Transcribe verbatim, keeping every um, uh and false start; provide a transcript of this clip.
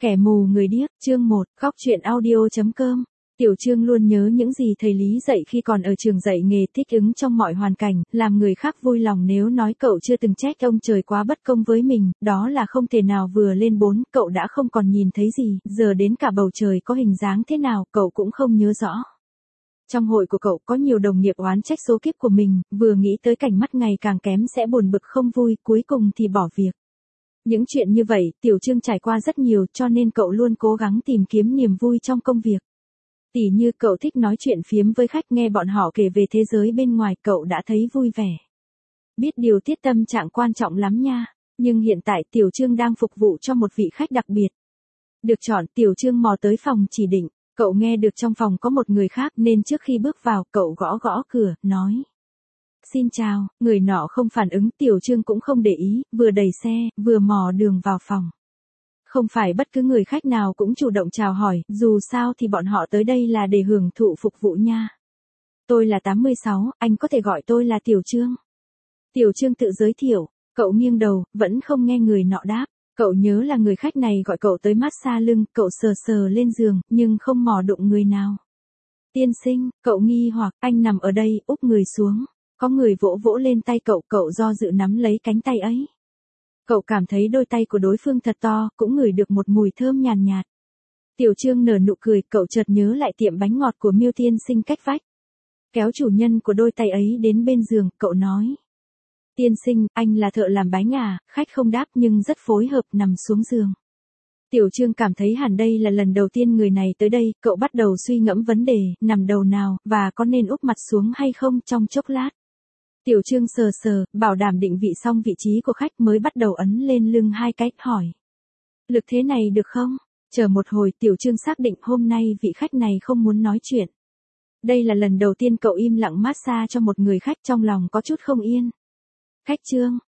Kẻ mù người điếc, chương một, góc truyện audio chấm com. Tiểu Trương luôn nhớ những gì thầy Lý dạy khi còn ở trường dạy nghề, thích ứng trong mọi hoàn cảnh, làm người khác vui lòng. Nếu nói cậu chưa từng trách ông trời quá bất công với mình, đó là không thể nào. Vừa lên bốn, cậu đã không còn nhìn thấy gì, giờ đến cả bầu trời có hình dáng thế nào, cậu cũng không nhớ rõ. Trong hội của cậu có nhiều đồng nghiệp oán trách số kiếp của mình, vừa nghĩ tới cảnh mắt ngày càng kém sẽ buồn bực không vui, cuối cùng thì bỏ việc. Những chuyện như vậy, Tiểu Trương trải qua rất nhiều, cho nên cậu luôn cố gắng tìm kiếm niềm vui trong công việc. Tỉ như cậu thích nói chuyện phiếm với khách, nghe bọn họ kể về thế giới bên ngoài, cậu đã thấy vui vẻ. Biết điều tiết tâm trạng quan trọng lắm nha. Nhưng hiện tại Tiểu Trương đang phục vụ cho một vị khách đặc biệt. Được chọn, Tiểu Trương mò tới phòng chỉ định. Cậu nghe được trong phòng có một người khác nên trước khi bước vào, cậu gõ gõ cửa, nói: "Xin chào." Người nọ không phản ứng, Tiểu Trương cũng không để ý, vừa đẩy xe, vừa mò đường vào phòng. Không phải bất cứ người khách nào cũng chủ động chào hỏi, dù sao thì bọn họ tới đây là để hưởng thụ phục vụ nha. "Tôi là tám mươi sáu, anh có thể gọi tôi là Tiểu Trương." Tiểu Trương tự giới thiệu, cậu nghiêng đầu, vẫn không nghe người nọ đáp. Cậu nhớ là người khách này gọi cậu tới massage lưng, cậu sờ sờ lên giường, nhưng không mò đụng người nào. "Tiên sinh," cậu nghi hoặc, "anh nằm ở đây." Úp người xuống. Có người vỗ vỗ lên tay cậu, cậu do dự nắm lấy cánh tay ấy. Cậu cảm thấy đôi tay của đối phương thật to, cũng ngửi được một mùi thơm nhàn nhạt, nhạt. Tiểu Trương nở nụ cười, cậu chợt nhớ lại tiệm bánh ngọt của Miêu tiên sinh cách vách. Kéo chủ nhân của đôi tay ấy đến bên giường, cậu nói: "Tiên sinh, anh là thợ làm bánh à?" Khách không đáp nhưng rất phối hợp, nằm xuống giường. Tiểu Trương cảm thấy hẳn đây là lần đầu tiên người này tới đây, cậu bắt đầu suy ngẫm vấn đề, nằm đầu nào, và có nên úp mặt xuống hay không. Trong chốc lát, Tiểu Trương sờ sờ, bảo đảm định vị xong vị trí của khách mới bắt đầu ấn lên lưng hai cái, hỏi: "Lực thế này được không?" Chờ một hồi, Tiểu Trương xác định hôm nay vị khách này không muốn nói chuyện. Đây là lần đầu tiên cậu im lặng massage cho một người khách, trong lòng có chút không yên. "Khách Trương,"